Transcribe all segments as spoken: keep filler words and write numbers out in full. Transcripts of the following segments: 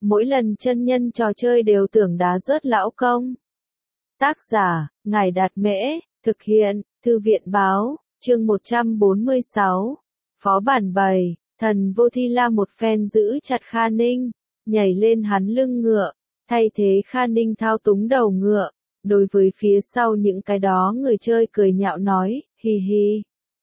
mỗi lần chân nhân trò chơi đều tưởng đá rớt lão công. Tác giả, Ngài Đạt Mễ, thực hiện, Thư viện Báo, chương một trăm bốn mươi sáu. Phó bản bảy, thần vô thi la một phen giữ chặt Kha Ninh, nhảy lên hắn lưng ngựa, thay thế Kha Ninh thao túng đầu ngựa. Đối với phía sau những cái đó người chơi cười nhạo nói, hì hì.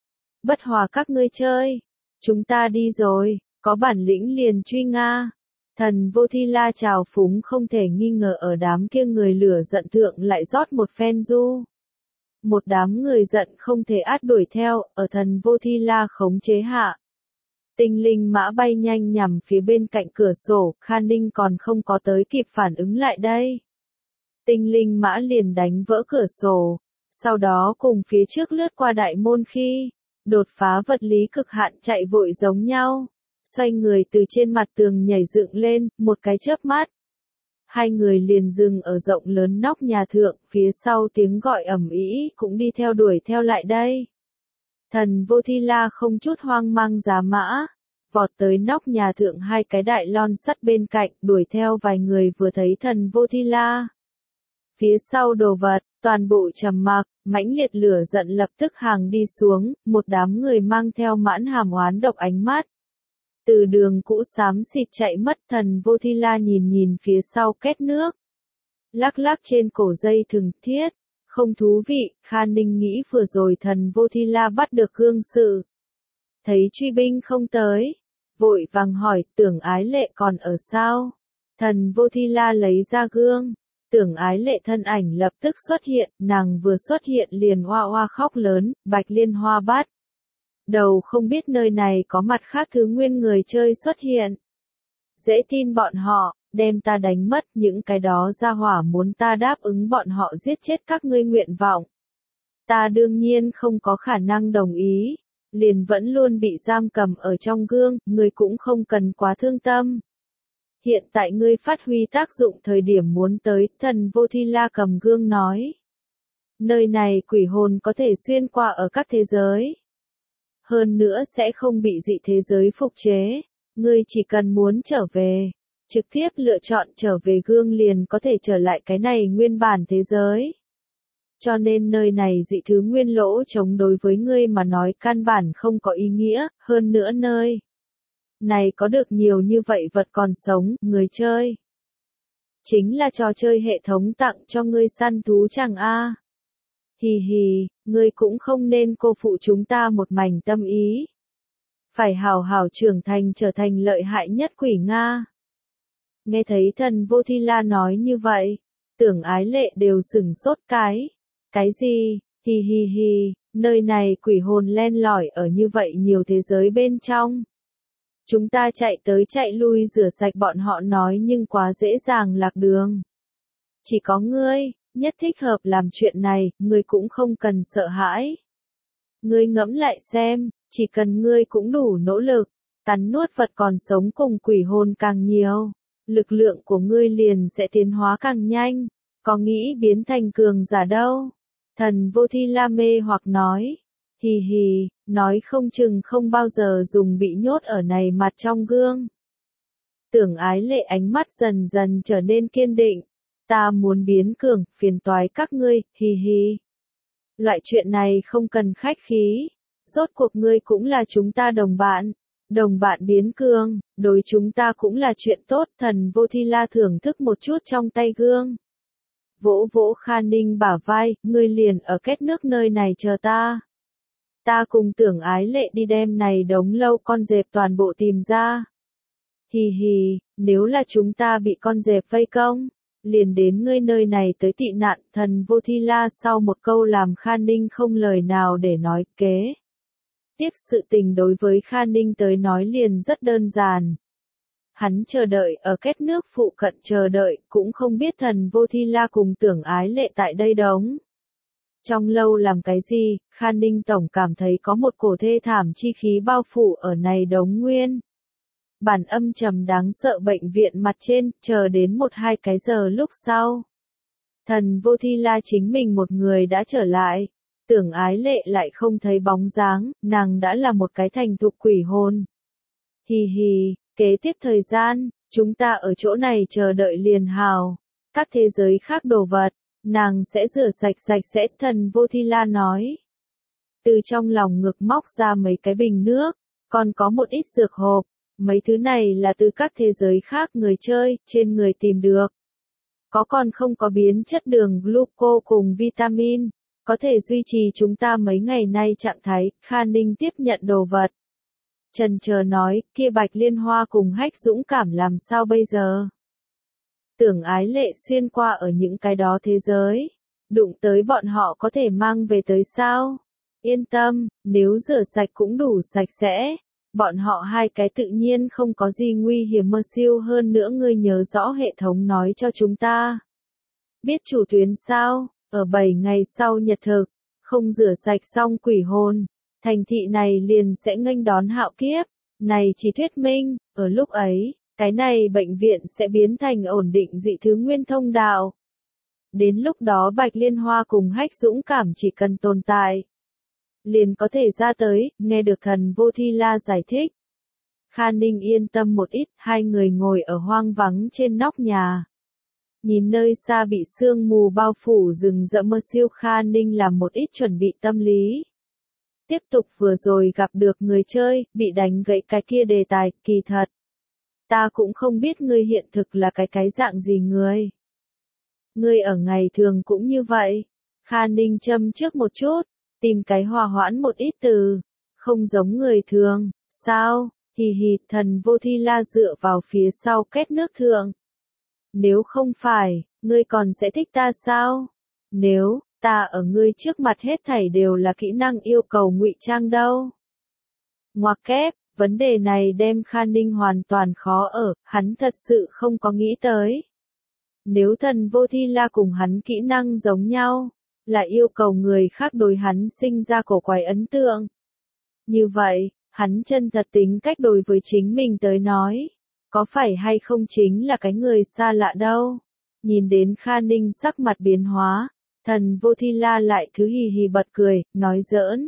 Bất hòa các ngươi chơi, chúng ta đi rồi, có bản lĩnh liền truy Nga. Thần vô thi la trào phúng không thể nghi ngờ ở đám kia người lửa giận thượng lại rót một phen du. Một đám người giận không thể át đuổi theo, ở thần vô thi la khống chế hạ. Tinh linh mã bay nhanh nhằm phía bên cạnh cửa sổ, Kha Ninh còn không có tới kịp phản ứng lại đây. Tinh linh mã liền đánh vỡ cửa sổ, sau đó cùng phía trước lướt qua đại môn khi, đột phá vật lý cực hạn chạy vội giống nhau, xoay người từ trên mặt tường nhảy dựng lên, một cái chớp mắt. Hai người liền dừng ở rộng lớn nóc nhà thượng, phía sau tiếng gọi ầm ĩ cũng đi theo đuổi theo lại đây. Thần vô thi la không chút hoang mang giá mã, vọt tới nóc nhà thượng hai cái đại lon sắt bên cạnh, đuổi theo vài người vừa thấy thần vô thi la. Phía sau đồ vật, toàn bộ trầm mặc, mãnh liệt lửa giận lập tức hàng đi xuống, một đám người mang theo mãn hàm oán độc ánh mắt. Từ đường cũ xám xịt chạy mất, thần vô thi la nhìn nhìn phía sau két nước. Lắc lắc trên cổ dây thừng thiết, không thú vị, Kha Ninh nghĩ vừa rồi thần vô thi la bắt được gương sự. Thấy truy binh không tới, vội vàng hỏi, Tưởng Ái Lệ còn ở sao? Thần vô thi la lấy ra gương. Tưởng Ái Lệ thân ảnh lập tức xuất hiện, nàng vừa xuất hiện liền hoa hoa khóc lớn, Bạch Liên Hoa bắt. Đầu không biết nơi này có mặt khác thứ nguyên người chơi xuất hiện. Dễ tin bọn họ, đem ta đánh mất, những cái đó ra hỏa muốn ta đáp ứng bọn họ giết chết các ngươi nguyện vọng. Ta đương nhiên không có khả năng đồng ý, liền vẫn luôn bị giam cầm ở trong gương, ngươi cũng không cần quá thương tâm. Hiện tại ngươi phát huy tác dụng thời điểm muốn tới, thần vô thi la cầm gương nói. Nơi này quỷ hồn có thể xuyên qua ở các thế giới. Hơn nữa sẽ không bị dị thế giới phục chế, ngươi chỉ cần muốn trở về, trực tiếp lựa chọn trở về gương liền có thể trở lại cái này nguyên bản thế giới. Cho nên nơi này dị thứ nguyên lỗ chống đối với ngươi mà nói căn bản không có ý nghĩa, hơn nữa nơi này có được nhiều như vậy vật còn sống, người chơi. Chính là trò chơi hệ thống tặng cho ngươi săn thú chẳng a. Hì hì, ngươi cũng không nên cô phụ chúng ta một mảnh tâm ý. Phải hào hào trưởng thành trở thành lợi hại nhất quỷ Nga. Nghe thấy thần vô thi la nói như vậy, Tưởng Ái Lệ đều sửng sốt cái. Cái gì, hì hì hì, nơi này quỷ hồn len lỏi ở như vậy nhiều thế giới bên trong. Chúng ta chạy tới chạy lui rửa sạch bọn họ nói nhưng quá dễ dàng lạc đường. Chỉ có ngươi, nhất thích hợp làm chuyện này, ngươi cũng không cần sợ hãi. Ngươi ngẫm lại xem, chỉ cần ngươi cũng đủ nỗ lực, cắn nuốt vật còn sống cùng quỷ hồn càng nhiều, lực lượng của ngươi liền sẽ tiến hóa càng nhanh, có nghĩ biến thành cường giả đâu. Thần vô thi la mê hoặc nói, hì hì, nói không chừng không bao giờ dùng bị nhốt ở này mặt trong gương. Tưởng Ái Lệ ánh mắt dần dần trở nên kiên định, ta muốn biến cường, phiền toái các ngươi, hì hì. Loại chuyện này không cần khách khí, rốt cuộc ngươi cũng là chúng ta đồng bạn, đồng bạn biến cường, đối chúng ta cũng là chuyện tốt. Thần vô thi la thưởng thức một chút trong tay gương. Vỗ vỗ Kha Ninh bả vai, ngươi liền ở két nước nơi này chờ ta. Ta cùng Tưởng Ái Lệ đi đem này đống lâu con dẹp toàn bộ tìm ra. Hì hì, nếu là chúng ta bị con dẹp vây công, liền đến ngươi nơi này tới tị nạn. Thần vô thi la sau một câu làm Kha Ninh không lời nào để nói kế. Tiếp sự tình đối với Kha Ninh tới nói liền rất đơn giản. Hắn chờ đợi ở két nước phụ cận chờ đợi, cũng không biết thần vô thi la cùng Tưởng Ái Lệ tại đây đống. Trong lâu làm cái gì, Kha Ninh tổng cảm thấy có một cổ thê thảm chi khí bao phủ ở này đống nguyên. Bản âm trầm đáng sợ bệnh viện mặt trên, chờ đến một hai cái giờ lúc sau. Thần vô thi la chính mình một người đã trở lại, Tưởng Ái Lệ lại không thấy bóng dáng, nàng đã là một cái thành thục quỷ hồn. Hì hì, kế tiếp thời gian, Chúng ta ở chỗ này chờ đợi liền hào. Các thế giới khác đồ vật, nàng sẽ rửa sạch sạch sẽ, thần vô thi la nói. Từ trong lòng ngực móc ra mấy cái bình nước, còn có một ít dược hộp, mấy thứ này là từ các thế giới khác người chơi, trên người tìm được. Có còn không có biến chất đường gluco cùng vitamin, có thể duy trì chúng ta mấy ngày nay trạng thái. Kha Ninh tiếp nhận đồ vật. Trần chờ nói, kia Bạch Liên Hoa cùng Hách Dũng Cảm làm sao bây giờ? Tưởng Ái Lệ xuyên qua ở những cái đó thế giới, đụng tới bọn họ có thể mang về tới sao? Yên tâm, nếu rửa sạch cũng đủ sạch sẽ, bọn họ hai cái tự nhiên không có gì nguy hiểm mơ siêu hơn nữa. Ngươi nhớ rõ hệ thống nói cho chúng ta. Biết chủ tuyến sao, ở bảy ngày sau nhật thực, không rửa sạch xong quỷ hồn, thành thị này liền sẽ nghênh đón hạo kiếp. Này chỉ thuyết minh, ở lúc ấy, cái này bệnh viện sẽ biến thành ổn định dị thứ nguyên thông đạo. Đến lúc đó Bạch Liên Hoa cùng Hách Dũng Cảm chỉ cần tồn tại, liền có thể ra tới. Nghe được thần vô thi la giải thích, Kha Ninh yên tâm một ít. Hai người ngồi ở hoang vắng trên nóc nhà, nhìn nơi xa bị sương mù bao phủ rừng rậm mơ siêu. Kha Ninh làm một ít chuẩn bị tâm lý. Tiếp tục vừa rồi gặp được người chơi, bị đánh gãy cái kia đề tài. Kỳ thật, ta cũng không biết ngươi hiện thực là cái cái dạng gì người. Ngươi ở ngày thường cũng như vậy. Kha Ninh châm trước một chút, tìm cái hòa hoãn một ít từ. Không giống người thường, sao? Hì hì, thần vô thi la dựa vào phía sau két nước thượng. Nếu không phải, ngươi còn sẽ thích ta sao? Nếu, ta ở ngươi trước mặt hết thảy đều là kỹ năng yêu cầu ngụy trang đâu. Ngoặc kép, vấn đề này đem Kha Ninh hoàn toàn khó ở, hắn thật sự không có nghĩ tới. Nếu thần vô thi la cùng hắn kỹ năng giống nhau, là yêu cầu người khác đối hắn sinh ra cổ quái ấn tượng. Như vậy, hắn chân thật tính cách đối với chính mình tới nói, có phải hay không chính là cái người xa lạ đâu. Nhìn đến Kha Ninh sắc mặt biến hóa, thần vô thi la lại thứ hì hì bật cười, nói giỡn.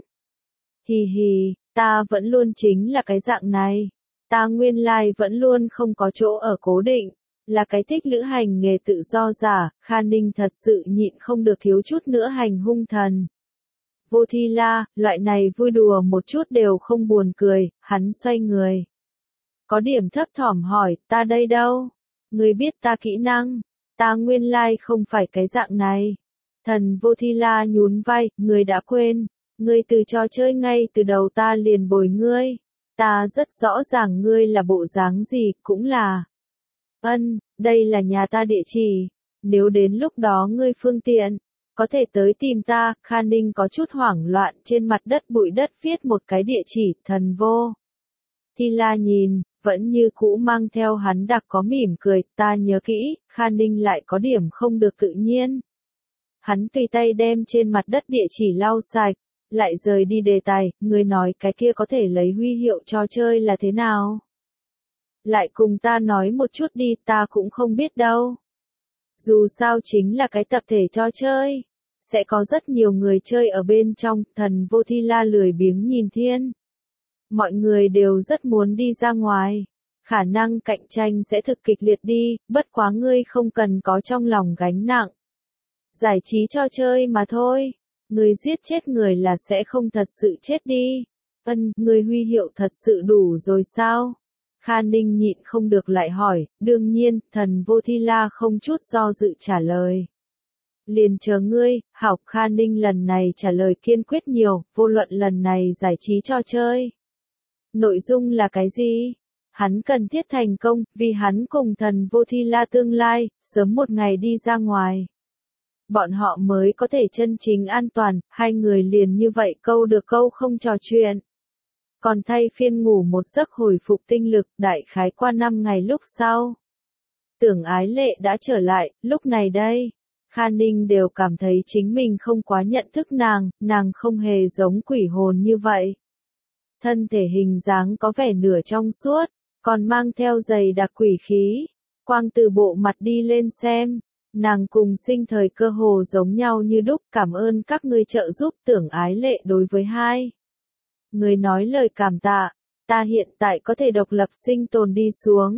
Hì hì, ta vẫn luôn chính là cái dạng này. Ta nguyên lai vẫn luôn không có chỗ ở cố định, là cái thích lữ hành nghề tự do giả. Kha Ninh thật sự nhịn không được thiếu chút nữa hành hung thần vô thi la, loại này vui đùa một chút đều không buồn cười. Hắn xoay người, có điểm thấp thỏm hỏi, ta đây đâu? Ngươi biết ta kỹ năng, ta nguyên lai không phải cái dạng này. Thần vô thi la nhún vai, ngươi đã quên, ngươi từ trò chơi ngay từ đầu ta liền bồi ngươi. Ta rất rõ ràng ngươi là bộ dáng gì, cũng là. Ân, đây là nhà ta địa chỉ, nếu đến lúc đó ngươi phương tiện, có thể tới tìm ta. Kha Ninh có chút hoảng loạn, trên mặt đất bụi đất viết một cái địa chỉ. Thần vô thi la nhìn, vẫn như cũ mang theo hắn đặc có mỉm cười. Ta nhớ kỹ. Kha Ninh lại có điểm không được tự nhiên. Hắn tùy tay đem trên mặt đất địa chỉ lau sạch, lại rời đi đề tài. Người nói cái kia có thể lấy huy hiệu trò chơi là thế nào? Lại cùng ta nói một chút đi, ta cũng không biết đâu. Dù sao chính là cái tập thể trò chơi, sẽ có rất nhiều người chơi ở bên trong. Thần vô thi la lười biếng nhìn thiên. Mọi người đều rất muốn đi ra ngoài, khả năng cạnh tranh sẽ thực kịch liệt đi, bất quá ngươi không cần có trong lòng gánh nặng. Giải trí trò chơi mà thôi, ngươi giết chết người là sẽ không thật sự chết đi. Ân, ngươi huy hiệu thật sự đủ rồi sao? Kha Ninh nhịn không được lại hỏi. Đương nhiên, thần vô thi la không chút do dự trả lời. Liền chờ ngươi. Học. Kha Ninh lần này trả lời kiên quyết nhiều, vô luận lần này giải trí trò chơi. Nội dung là cái gì? Hắn cần thiết thành công, vì hắn cùng thần vô thi la tương lai, sớm một ngày đi ra ngoài. Bọn họ mới có thể chân chính an toàn. Hai người liền như vậy câu được câu không trò chuyện. Còn thay phiên ngủ một giấc hồi phục tinh lực. Đại khái qua năm ngày lúc sau, Tưởng Ái Lệ đã trở lại. Lúc này đây, Kha Ninh đều cảm thấy chính mình không quá nhận thức nàng. Nàng không hề giống quỷ hồn như vậy. Thân thể hình dáng có vẻ nửa trong suốt, còn mang theo dày đặc quỷ khí. Quang từ bộ mặt đi lên xem, nàng cùng sinh thời cơ hồ giống nhau như đúc. Cảm ơn các ngươi trợ giúp. Tưởng Ái Lệ đối với hai người nói lời cảm tạ. Ta hiện tại có thể độc lập sinh tồn đi xuống.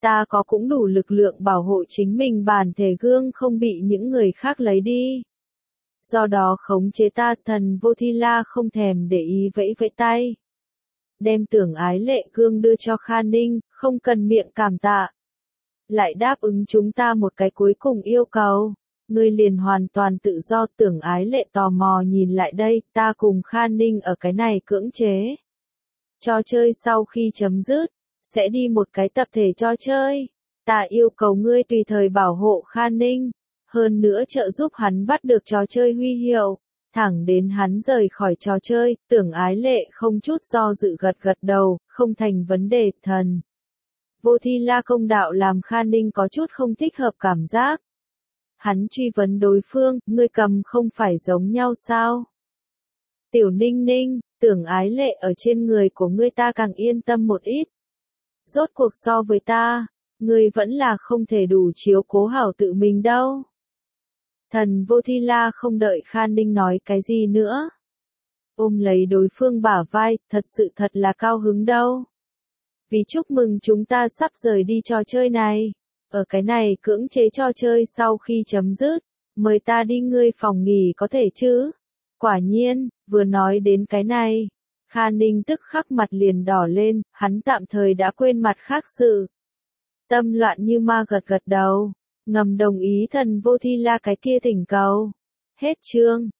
Ta có cũng đủ lực lượng bảo hộ chính mình bản thể gương không bị những người khác lấy đi. Do đó khống chế ta. Thần Vô Thi La không thèm để ý vẫy vẫy tay. Đem Tưởng Ái Lệ gương đưa cho Kha Ninh, không cần miệng cảm tạ. Lại đáp ứng chúng ta một cái cuối cùng yêu cầu. Ngươi liền hoàn toàn tự do. Tưởng Ái Lệ tò mò nhìn lại đây, ta cùng Kha Ninh ở cái này cưỡng chế. Trò chơi sau khi chấm dứt, sẽ đi một cái tập thể trò chơi. Ta yêu cầu ngươi tùy thời bảo hộ Kha Ninh, hơn nữa trợ giúp hắn bắt được trò chơi huy hiệu. Thẳng đến hắn rời khỏi trò chơi, Tưởng Ái Lệ không chút do dự gật gật đầu, không thành vấn đề. Thần Vô Thi La công đạo làm Kha Ninh có chút không thích hợp cảm giác. Hắn truy vấn đối phương, ngươi cầm không phải giống nhau sao? Tiểu Ninh Ninh, Tưởng Ái Lệ ở trên người của ngươi ta càng yên tâm một ít. Rốt cuộc so với ta, ngươi vẫn là không thể đủ chiếu cố hảo tự mình đâu. Thần Vô Thi La không đợi Kha Ninh nói cái gì nữa. Ôm lấy đối phương bả vai, thật sự thật là cao hứng đâu. Vì chúc mừng chúng ta sắp rời đi trò chơi này. Ở cái này cưỡng chế trò chơi sau khi chấm dứt, mời ta đi ngươi phòng nghỉ có thể chứ? Quả nhiên, vừa nói đến cái này, Kha Ninh tức khắc mặt liền đỏ lên, hắn tạm thời đã quên mặt khác sự. Tâm loạn như ma gật gật đầu, ngầm đồng ý Thần Vô Thi La cái kia thỉnh cầu. Hết chương.